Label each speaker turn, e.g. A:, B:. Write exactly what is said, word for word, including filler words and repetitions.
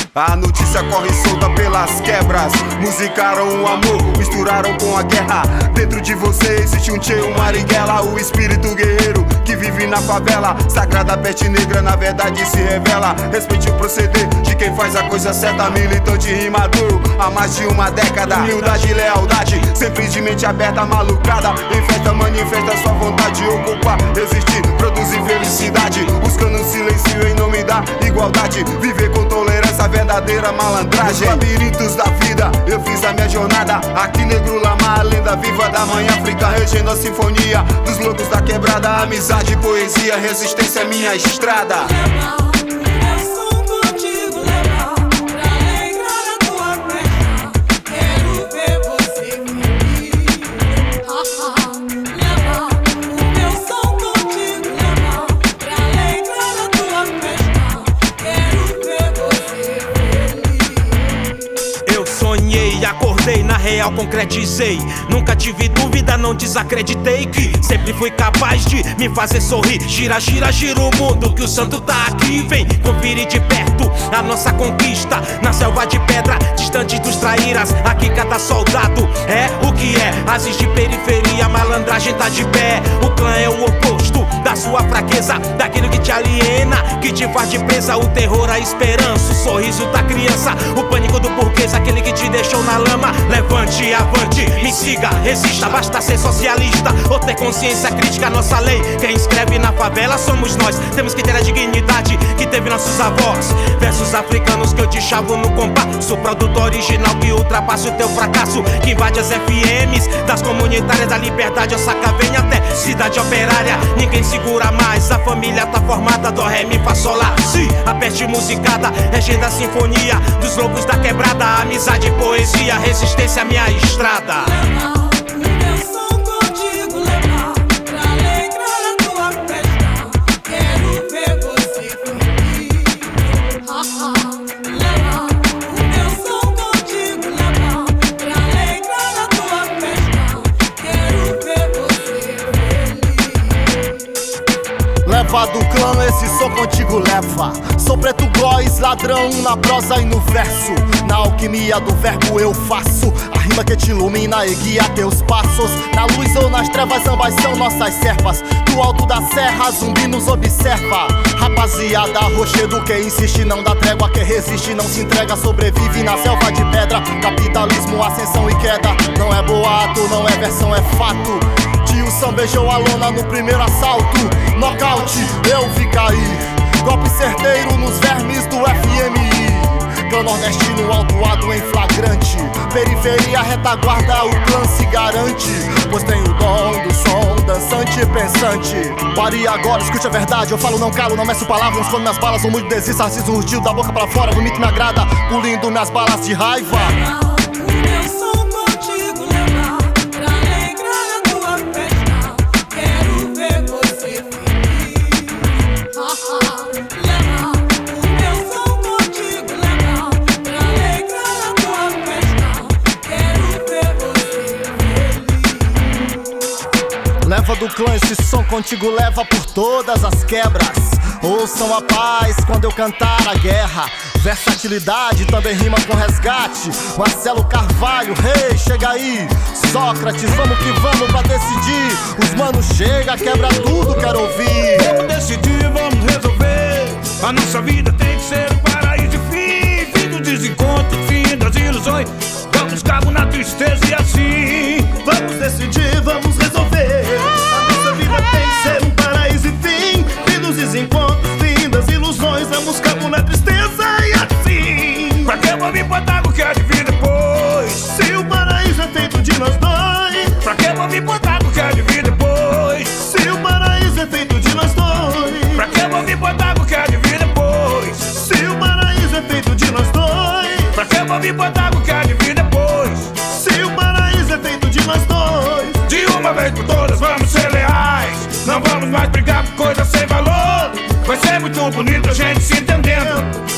A: A notícia corre solta pelas quebras. Musicaram o amor, misturaram com a guerra. Dentro de você existe um tchê, um Marighella, o espírito guerreiro que vive na favela. Sagrada peste negra na verdade se revela. Respeite o proceder de quem faz a coisa certa. Militante rimador há mais de uma década. Humildade e lealdade, sempre de mente aberta, malucada. Em festa manifesta sua vontade de ocupar, resistir, produzir felicidade. Buscando silêncio em nome da igualdade. Viver com tolerância, verdadeira malandragem. Nos labirintos da vida eu fiz a minha jornada. Aqui Negro Lama, a lenda viva da mãe África, regendo a sinfonia dos loucos da quebrada. Amizade, poesia, resistência é minha estrada.
B: Acordei, na real concretizei. Nunca tive dúvida, não desacreditei que sempre fui capaz de me fazer sorrir. Gira, gira, gira o mundo que o santo tá aqui. Vem conferir de perto a nossa conquista. Na selva de pedra, distante dos traíras. Aqui cada soldado é o que é. Ases de periferia, a malandragem tá de pé. O clã é o oposto da sua fraqueza, daquilo que te aliena, que te faz de presa. O terror, a esperança, o sorriso da criança, o pânico do burguês, aquele que te deixou na lama. Levante, avante, me siga, resista. Basta ser socialista ou ter consciência crítica. Nossa lei, quem escreve na favela somos nós. Temos que ter a dignidade que teve nossos avós. Versos africanos que eu te chavo no compasso, produto original que ultrapassa o teu fracasso, que invade as F Ms das comunitárias, da liberdade ao Sacavém até cidade operária. Ninguém segura mais, a família tá formada. Dó, ré, mi, fá, sol, lá, si. A peste musicada, regendo a sinfonia dos loucos da quebrada. Amizade, poesia, resistência, minha estrada.
C: Leva do clã, esse som contigo leva. Sou preto góis, ladrão na prosa e no verso. Na alquimia do verbo eu faço a rima que te ilumina e guia teus passos. Na luz ou nas trevas, ambas são nossas servas. Do alto da serra, zumbi nos observa. Rapaziada, rochedo, quem insiste não dá trégua. Quem resiste não se entrega, sobrevive na selva de pedra. Capitalismo, ascensão e queda. Não é boato, não é versão, é fato. Tio Sam beijou a lona no primeiro assalto. Nocaute, eu vi cair. Golpe certeiro nos vermes do F M I. Clã nordestino autuado em flagrante. Periferia, retaguarda, o clã se garante. Pois tem o dom do som, dançante e pensante. Pare agora, escute a verdade. Eu falo, não calo, não meço palavras. Quando minhas balas são muito desistas, Narciso urdiu da boca pra fora. O mito me agrada, pulindo minhas balas de raiva. Leva do clã, esse som contigo leva por todas as quebras. Ouçam a paz quando eu cantar a guerra. Versatilidade também rima com resgate. Marcelo Carvalho, rei, hey, chega aí. Sócrates, vamos que vamos pra decidir. Os manos chega, quebra tudo, quero ouvir.
D: Vamos decidir, vamos resolver. A nossa vida tem que ser um paraíso de fim. Fim do desencontro, fim das ilusões. Vamos cabo na tristeza e assim.
C: Vamos decidir, vamos resolver. A nossa vida tem que ser um paraíso e fim. Fim dos desencontros, fim das ilusões. Vamos cabo na tristeza e assim.
D: Pra que eu vou me importar com o que há de vir depois?
C: Se o paraíso é feito de nós dois.
D: Pra que eu vou me importar com o que há de vir depois?
C: Se o paraíso é feito de nós dois.
D: Pra que eu vou me importar com o que há de vir depois?
C: Se o paraíso é feito de nós dois.
D: Pra que eu vou me importar com o que há de vir depois?
C: Se o paraíso é feito de nós dois.
D: De uma vez por todas vamos ser leais. Não vamos mais brigar por coisas sem valor. Vai ser muito bonito a gente se entendendo.